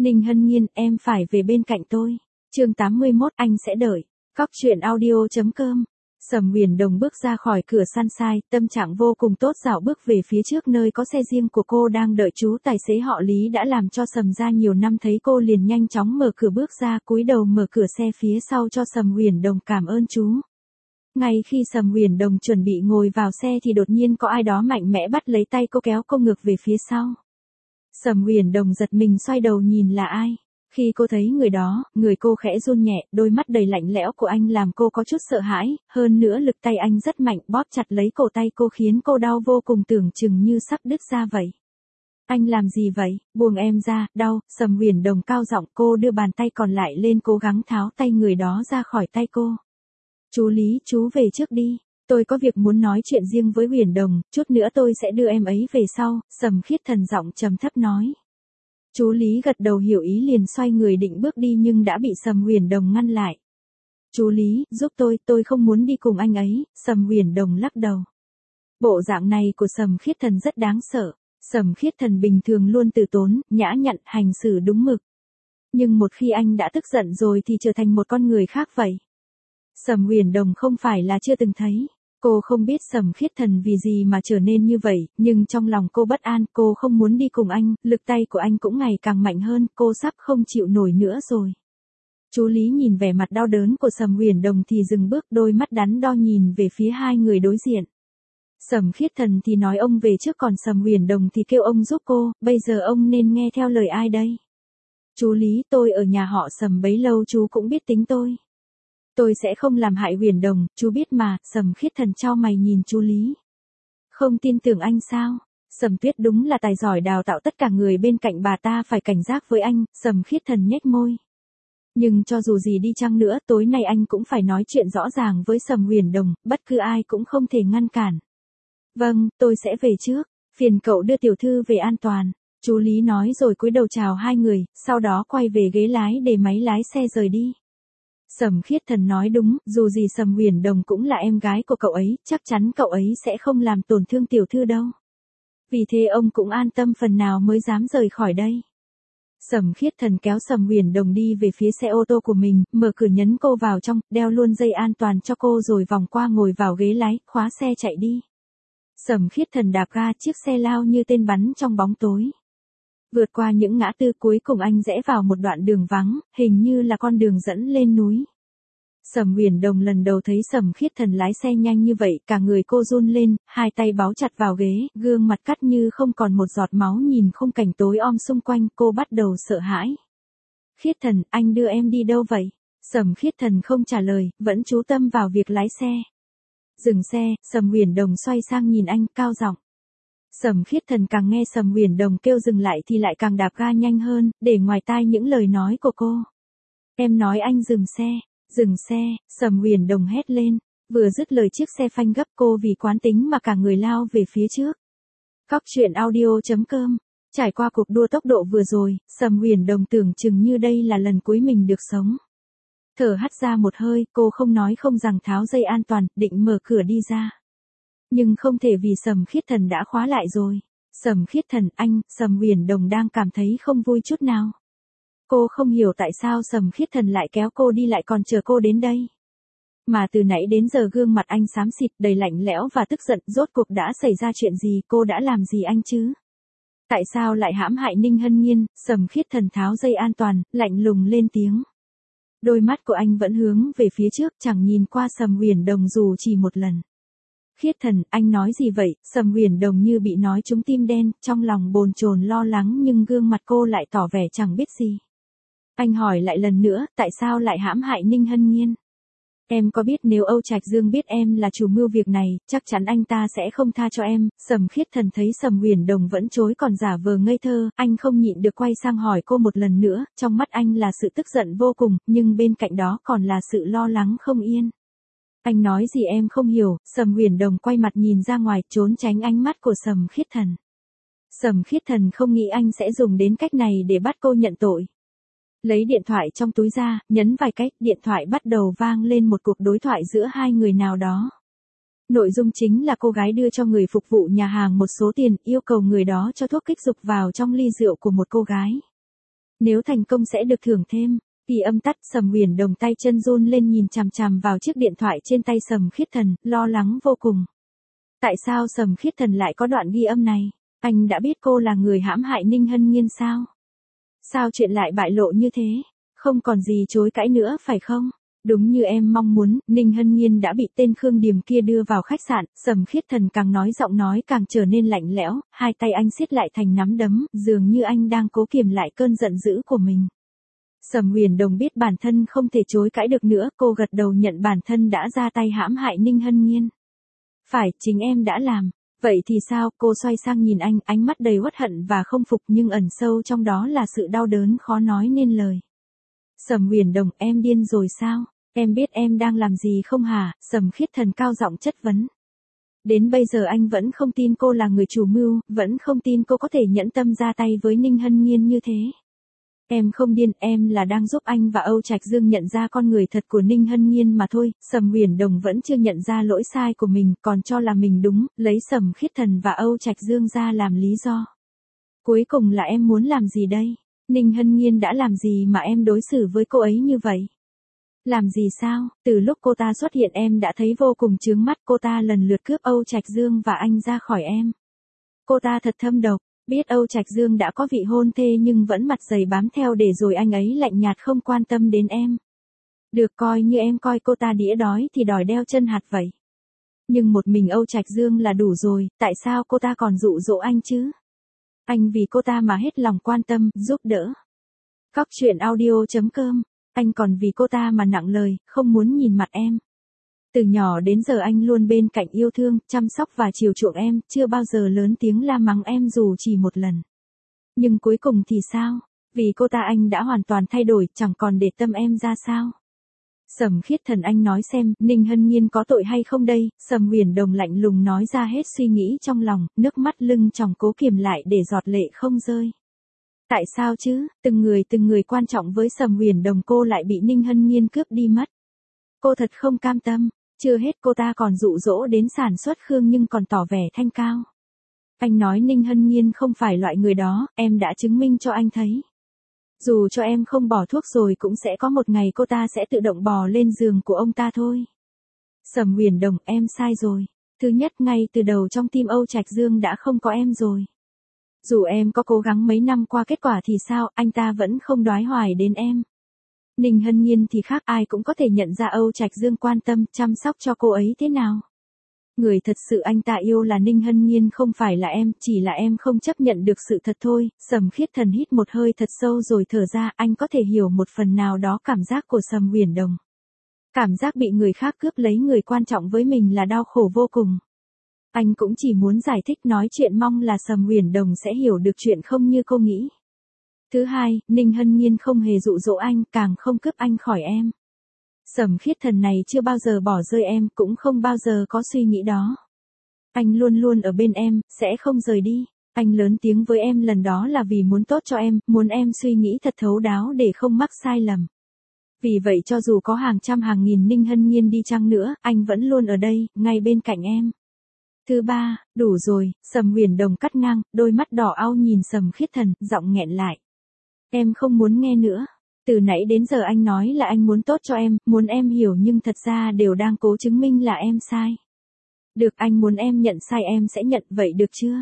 Ninh Hân Nhiên, em phải về bên cạnh tôi. Chương 81, anh sẽ đợi. Cóc truyện audio.com. Sầm Huyền Đồng bước ra khỏi cửa Sunshine, tâm trạng vô cùng tốt, dạo bước về phía trước nơi có xe riêng của cô đang đợi chú tài xế họ Lý đã làm cho Sầm ra nhiều năm, thấy cô liền nhanh chóng mở cửa bước ra, cúi đầu mở cửa xe phía sau cho Sầm Huyền Đồng, cảm ơn chú. Ngay khi Sầm Huyền Đồng chuẩn bị ngồi vào xe thì đột nhiên có ai đó mạnh mẽ bắt lấy tay cô, kéo cô ngược về phía sau. Sầm Huyền Đồng giật mình xoay đầu nhìn là ai. Khi cô thấy người đó, người cô khẽ run nhẹ, đôi mắt đầy lạnh lẽo của anh làm cô có chút sợ hãi, hơn nữa lực tay anh rất mạnh, bóp chặt lấy cổ tay cô khiến cô đau vô cùng, tưởng chừng như sắp đứt ra vậy. Anh làm gì vậy, buông em ra, đau. Sầm Huyền Đồng cao giọng, cô đưa bàn tay còn lại lên cố gắng tháo tay người đó ra khỏi tay cô. Chú Lý, chú về trước đi. Tôi có việc muốn nói chuyện riêng với Huyền Đồng, chút nữa tôi sẽ đưa em ấy về sau. Sầm Khiết Thần giọng trầm thấp nói. Chú Lý gật đầu hiểu ý, liền xoay người định bước đi nhưng đã bị Sầm Huyền Đồng ngăn lại. Chú Lý, giúp tôi không muốn đi cùng anh ấy. Sầm Huyền Đồng lắc đầu. Bộ dạng này của Sầm Khiết Thần rất đáng sợ. Sầm Khiết Thần bình thường luôn từ tốn, nhã nhặn, hành xử đúng mực. Nhưng một khi anh đã tức giận rồi thì trở thành một con người khác vậy. Sầm Huyền Đồng không phải là chưa từng thấy. Cô không biết Sầm Khiết Thần vì gì mà trở nên như vậy, nhưng trong lòng cô bất an, cô không muốn đi cùng anh, lực tay của anh cũng ngày càng mạnh hơn, cô sắp không chịu nổi nữa rồi. Chú Lý nhìn vẻ mặt đau đớn của Sầm Huyền Đồng thì dừng bước, đôi mắt đắn đo nhìn về phía hai người đối diện. Sầm Khiết Thần thì nói ông về trước, còn Sầm Huyền Đồng thì kêu ông giúp cô, bây giờ ông nên nghe theo lời ai đây? Chú Lý, tôi ở nhà họ Sầm bấy lâu chú cũng biết tính tôi. Tôi sẽ không làm hại Huyền Đồng, chú biết mà. Sầm Khiết Thần chau mày nhìn chú Lý. Không tin tưởng anh sao? Sầm Tuyết đúng là tài giỏi đào tạo tất cả người bên cạnh bà ta phải cảnh giác với anh. Sầm Khiết Thần nhếch môi. Nhưng cho dù gì đi chăng nữa, tối nay anh cũng phải nói chuyện rõ ràng với Sầm Huyền Đồng, bất cứ ai cũng không thể ngăn cản. Vâng, tôi sẽ về trước, phiền cậu đưa tiểu thư về an toàn. Chú Lý nói rồi cúi đầu chào hai người, sau đó quay về ghế lái để máy lái xe rời đi. Sầm Khiết Thần nói đúng, dù gì Sầm Huyền Đồng cũng là em gái của cậu ấy, chắc chắn cậu ấy sẽ không làm tổn thương tiểu thư đâu. Vì thế ông cũng an tâm phần nào mới dám rời khỏi đây. Sầm Khiết Thần kéo Sầm Huyền Đồng đi về phía xe ô tô của mình, mở cửa nhấn cô vào trong, đeo luôn dây an toàn cho cô rồi vòng qua ngồi vào ghế lái, khóa xe chạy đi. Sầm Khiết Thần đạp ga, chiếc xe lao như tên bắn trong bóng tối. Vượt qua những ngã tư, cuối cùng anh rẽ vào một đoạn đường vắng, hình như là con đường dẫn lên núi. Sầm Huyền Đồng lần đầu thấy Sầm Khiết Thần lái xe nhanh như vậy, cả người cô run lên, hai tay báu chặt vào ghế, gương mặt cắt như không còn một giọt máu, nhìn khung cảnh tối om xung quanh, cô bắt đầu sợ hãi. Khiết Thần, anh đưa em đi đâu vậy? Sầm Khiết Thần không trả lời, vẫn chú tâm vào việc lái xe. Dừng xe, Sầm Huyền Đồng xoay sang nhìn anh, cao giọng. Sầm Khiết Thần càng nghe Sầm Huyền Đồng kêu dừng lại thì lại càng đạp ga nhanh hơn, để ngoài tai những lời nói của cô. Em nói anh dừng xe, Sầm Huyền Đồng hét lên, vừa dứt lời chiếc xe phanh gấp, cô vì quán tính mà cả người lao về phía trước. Cóc truyện audio.com. Trải qua cuộc đua tốc độ vừa rồi, Sầm Huyền Đồng tưởng chừng như đây là lần cuối mình được sống. Thở hắt ra một hơi, cô không nói không rằng tháo dây an toàn, định mở cửa đi ra. Nhưng không thể vì Sầm Khiết Thần đã khóa lại rồi. Sầm Khiết Thần, anh, Sầm Huyền Đồng đang cảm thấy không vui chút nào. Cô không hiểu tại sao Sầm Khiết Thần lại kéo cô đi lại còn chờ cô đến đây. Mà từ nãy đến giờ gương mặt anh xám xịt, đầy lạnh lẽo và tức giận, rốt cuộc đã xảy ra chuyện gì, cô đã làm gì anh chứ? Tại sao lại hãm hại Ninh Hân Nhiên? Sầm Khiết Thần tháo dây an toàn, lạnh lùng lên tiếng. Đôi mắt của anh vẫn hướng về phía trước, chẳng nhìn qua Sầm Huyền Đồng dù chỉ một lần. Khiết Thần, anh nói gì vậy? Sầm Huyền Đồng như bị nói trúng tim đen, trong lòng bồn chồn lo lắng nhưng gương mặt cô lại tỏ vẻ chẳng biết gì. Anh hỏi lại lần nữa, tại sao lại hãm hại Ninh Hân Nhiên? Em có biết nếu Âu Trạch Dương biết em là chủ mưu việc này, chắc chắn anh ta sẽ không tha cho em. Sầm Khiết Thần thấy Sầm Huyền Đồng vẫn chối còn giả vờ ngây thơ, anh không nhịn được quay sang hỏi cô một lần nữa, trong mắt anh là sự tức giận vô cùng, nhưng bên cạnh đó còn là sự lo lắng không yên. Anh nói gì em không hiểu? Sầm Huyền Đồng quay mặt nhìn ra ngoài, trốn tránh ánh mắt của Sầm Khiết Thần. Sầm Khiết Thần không nghĩ anh sẽ dùng đến cách này để bắt cô nhận tội. Lấy điện thoại trong túi ra, nhấn vài cách, điện thoại bắt đầu vang lên một cuộc đối thoại giữa hai người nào đó. Nội dung chính là cô gái đưa cho người phục vụ nhà hàng một số tiền, yêu cầu người đó cho thuốc kích dục vào trong ly rượu của một cô gái. Nếu thành công sẽ được thưởng thêm. Ghi âm tắt, Sầm Huyền Đồng tay chân run lên nhìn chằm chằm vào chiếc điện thoại trên tay Sầm Khiết Thần, lo lắng vô cùng. Tại sao Sầm Khiết Thần lại có đoạn ghi âm này? Anh đã biết cô là người hãm hại Ninh Hân Nhiên sao? Sao chuyện lại bại lộ như thế? Không còn gì chối cãi nữa phải không? Đúng như em mong muốn, Ninh Hân Nhiên đã bị tên Khương Điềm kia đưa vào khách sạn, Sầm Khiết Thần càng nói giọng nói càng trở nên lạnh lẽo, hai tay anh siết lại thành nắm đấm, dường như anh đang cố kiềm lại cơn giận dữ của mình. Sầm Huyền Đồng biết bản thân không thể chối cãi được nữa, cô gật đầu nhận bản thân đã ra tay hãm hại Ninh Hân Nhiên. Phải, chính em đã làm. Vậy thì sao? Cô xoay sang nhìn anh, ánh mắt đầy uất hận và không phục nhưng ẩn sâu trong đó là sự đau đớn khó nói nên lời. Sầm Huyền Đồng, em điên rồi sao? Em biết em đang làm gì không hả? Sầm Khiết Thần cao giọng chất vấn. Đến bây giờ anh vẫn không tin cô là người chủ mưu, vẫn không tin cô có thể nhẫn tâm ra tay với Ninh Hân Nhiên như thế. Em không điên, em là đang giúp anh và Âu Trạch Dương nhận ra con người thật của Ninh Hân Nhiên mà thôi. Sầm Huyền Đồng vẫn chưa nhận ra lỗi sai của mình, còn cho là mình đúng, lấy Sầm Khiết Thần và Âu Trạch Dương ra làm lý do. Cuối cùng là em muốn làm gì đây? Ninh Hân Nhiên đã làm gì mà em đối xử với cô ấy như vậy? Làm gì sao? Từ lúc cô ta xuất hiện em đã thấy vô cùng chướng mắt, cô ta lần lượt cướp Âu Trạch Dương và anh ra khỏi em. Cô ta thật thâm độc. Biết Âu Trạch Dương đã có vị hôn thê nhưng vẫn mặt dày bám theo để rồi anh ấy lạnh nhạt không quan tâm đến em. Được, coi như em coi cô ta đĩa đói thì đòi đeo chân hạt vậy. Nhưng một mình Âu Trạch Dương là đủ rồi, tại sao cô ta còn dụ dỗ anh chứ? Anh vì cô ta mà hết lòng quan tâm, giúp đỡ. Cóc truyện audio.com, anh còn vì cô ta mà nặng lời, không muốn nhìn mặt em. Từ nhỏ đến giờ anh luôn bên cạnh yêu thương, chăm sóc và chiều chuộng em, chưa bao giờ lớn tiếng la mắng em dù chỉ một lần. Nhưng cuối cùng thì sao? Vì cô ta anh đã hoàn toàn thay đổi, chẳng còn để tâm em ra sao? Sầm Khiết Thần, anh nói xem, Ninh Hân Nhiên có tội hay không đây? Sầm Huyền Đồng lạnh lùng nói ra hết suy nghĩ trong lòng, nước mắt lưng tròng cố kiềm lại để giọt lệ không rơi. Tại sao chứ? Từng người quan trọng với Sầm Huyền Đồng cô lại bị Ninh Hân Nhiên cướp đi mất. Cô thật không cam tâm. Chưa hết cô ta còn dụ dỗ đến sản xuất Khương nhưng còn tỏ vẻ thanh cao. Anh nói Ninh Hân Nhiên không phải loại người đó, em đã chứng minh cho anh thấy. Dù cho em không bỏ thuốc rồi cũng sẽ có một ngày cô ta sẽ tự động bò lên giường của ông ta thôi. Sầm Huyền Đồng, em sai rồi. Thứ nhất, ngay từ đầu trong tim Âu Trạch Dương đã không có em rồi. Dù em có cố gắng mấy năm qua kết quả thì sao, anh ta vẫn không đoái hoài đến em. Ninh Hân Nhiên thì khác, ai cũng có thể nhận ra Âu Trạch Dương quan tâm, chăm sóc cho cô ấy thế nào. Người thật sự anh ta yêu là Ninh Hân Nhiên không phải là em, chỉ là em không chấp nhận được sự thật thôi. Sầm Khiết Thần hít một hơi thật sâu rồi thở ra, anh có thể hiểu một phần nào đó cảm giác của Sầm Huyền Đồng. Cảm giác bị người khác cướp lấy người quan trọng với mình là đau khổ vô cùng. Anh cũng chỉ muốn giải thích nói chuyện, mong là Sầm Huyền Đồng sẽ hiểu được chuyện không như cô nghĩ. Thứ hai, Ninh Hân Nhiên không hề dụ dỗ anh, càng không cướp anh khỏi em. Sầm Khiết Thần này chưa bao giờ bỏ rơi em, cũng không bao giờ có suy nghĩ đó. Anh luôn luôn ở bên em, sẽ không rời đi. Anh lớn tiếng với em lần đó là vì muốn tốt cho em, muốn em suy nghĩ thật thấu đáo để không mắc sai lầm. Vì vậy cho dù có hàng trăm hàng nghìn Ninh Hân Nhiên đi chăng nữa, anh vẫn luôn ở đây, ngay bên cạnh em. Thứ ba, đủ rồi, Sầm Huyền Đồng cắt ngang, đôi mắt đỏ au nhìn Sầm Khiết Thần, giọng nghẹn lại. Em không muốn nghe nữa. Từ nãy đến giờ anh nói là anh muốn tốt cho em, muốn em hiểu nhưng thật ra đều đang cố chứng minh là em sai. Được, anh muốn em nhận sai em sẽ nhận, vậy được chưa?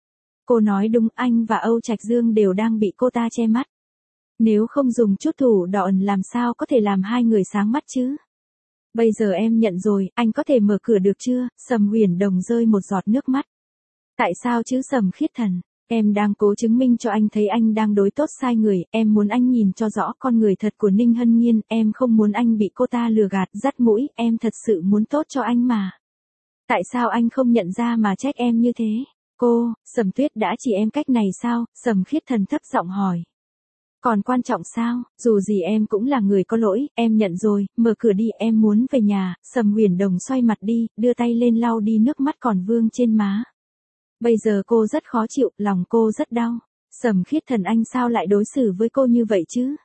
Cô nói đúng, anh và Âu Trạch Dương đều đang bị cô ta che mắt. Nếu không dùng chút thủ đoạn làm sao có thể làm hai người sáng mắt chứ? Bây giờ em nhận rồi, anh có thể mở cửa được chưa? Sầm Huyền Đồng rơi một giọt nước mắt. Tại sao chứ Sầm Khiết Thần? Em đang cố chứng minh cho anh thấy anh đang đối tốt sai người, em muốn anh nhìn cho rõ con người thật của Ninh Hân Nhiên, em không muốn anh bị cô ta lừa gạt, dắt mũi, em thật sự muốn tốt cho anh mà. Tại sao anh không nhận ra mà trách em như thế? Cô, Sầm Tuyết đã chỉ em cách này sao? Sầm Khiết Thần thấp giọng hỏi. Còn quan trọng sao, dù gì em cũng là người có lỗi, em nhận rồi, mở cửa đi, em muốn về nhà. Sầm Huyền Đồng xoay mặt đi, đưa tay lên lau đi nước mắt còn vương trên má. Bây giờ cô rất khó chịu, lòng cô rất đau. Sầm Khiết Thần, anh sao lại đối xử với cô như vậy chứ?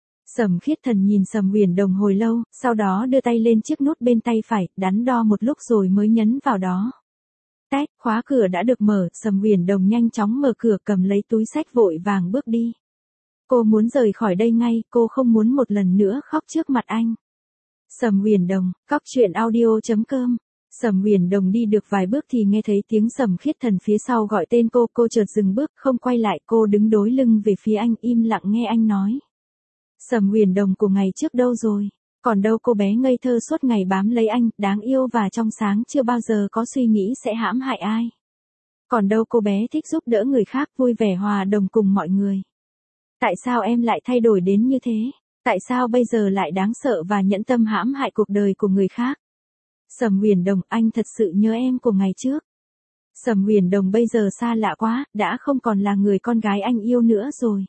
Sầm Khiết Thần nhìn Sầm Huyền Đồng hồi lâu, sau đó đưa tay lên chiếc nút bên tay phải, đắn đo một lúc rồi mới nhấn vào đó. Tét, khóa cửa đã được mở, Sầm Huyền Đồng nhanh chóng mở cửa, cầm lấy túi xách vội vàng bước đi. Cô muốn rời khỏi đây ngay, cô không muốn một lần nữa khóc trước mặt anh. Sầm Huyền Đồng, cóc truyện audio.com. Sầm Huyền Đồng đi được vài bước thì nghe thấy tiếng Sầm Khiết Thần phía sau gọi tên cô chợt dừng bước, không quay lại, cô đứng đối lưng về phía anh, im lặng nghe anh nói. Sầm Huyền Đồng của ngày trước đâu rồi? Còn đâu cô bé ngây thơ suốt ngày bám lấy anh, đáng yêu và trong sáng, chưa bao giờ có suy nghĩ sẽ hãm hại ai. Còn đâu cô bé thích giúp đỡ người khác, vui vẻ hòa đồng cùng mọi người. Tại sao em lại thay đổi đến như thế? Tại sao bây giờ lại đáng sợ và nhẫn tâm hãm hại cuộc đời của người khác? Sầm Huyền Đồng, anh thật sự nhớ em của ngày trước. Sầm Huyền Đồng bây giờ xa lạ quá, đã không còn là người con gái anh yêu nữa rồi.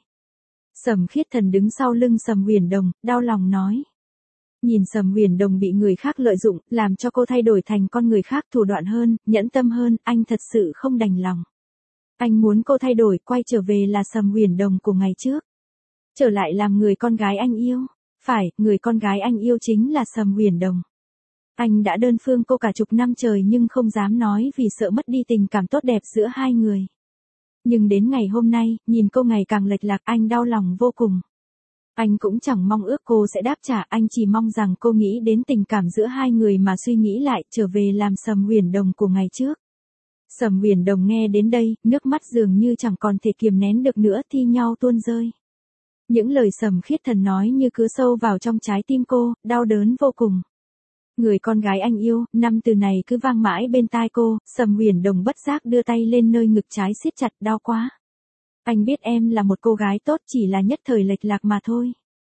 Sầm Khiết Thần đứng sau lưng Sầm Huyền Đồng, đau lòng nói. Nhìn Sầm Huyền Đồng bị người khác lợi dụng, làm cho cô thay đổi thành con người khác, thủ đoạn hơn, nhẫn tâm hơn, anh thật sự không đành lòng. Anh muốn cô thay đổi, quay trở về là Sầm Huyền Đồng của ngày trước. Trở lại làm người con gái anh yêu. Phải, người con gái anh yêu chính là Sầm Huyền Đồng. Anh đã đơn phương cô cả chục năm trời nhưng không dám nói vì sợ mất đi tình cảm tốt đẹp giữa hai người. Nhưng đến ngày hôm nay, nhìn cô ngày càng lệch lạc, anh đau lòng vô cùng. Anh cũng chẳng mong ước cô sẽ đáp trả, anh chỉ mong rằng cô nghĩ đến tình cảm giữa hai người mà suy nghĩ lại, trở về làm Sầm Huyền Đồng của ngày trước. Sầm Huyền Đồng nghe đến đây, nước mắt dường như chẳng còn thể kiềm nén được nữa, thi nhau tuôn rơi. Những lời Sầm Khiết Thần nói như cứ sâu vào trong trái tim cô, đau đớn vô cùng. Người con gái anh yêu, năm từ này cứ vang mãi bên tai cô, Sầm Huyền Đồng bất giác đưa tay lên nơi ngực trái siết chặt, đau quá. Anh biết em là một cô gái tốt, chỉ là nhất thời lệch lạc mà thôi.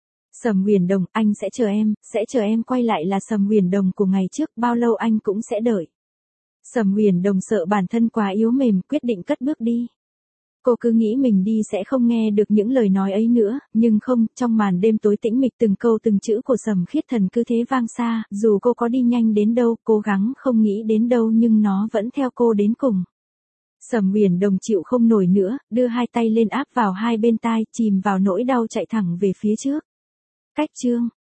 Sầm Huyền Đồng, anh sẽ chờ em quay lại là Sầm Huyền Đồng của ngày trước, bao lâu anh cũng sẽ đợi. Sầm Huyền Đồng sợ bản thân quá yếu mềm, quyết định cất bước đi. Cô cứ nghĩ mình đi sẽ không nghe được những lời nói ấy nữa, nhưng không, trong màn đêm tối tĩnh mịch từng câu từng chữ của Sầm Khiết Thần cứ thế vang xa, dù cô có đi nhanh đến đâu, cố gắng không nghĩ đến đâu nhưng nó vẫn theo cô đến cùng. Sầm Huyền Đồng chịu không nổi nữa, đưa hai tay lên áp vào hai bên tai, chìm vào nỗi đau chạy thẳng về phía trước. Cách chương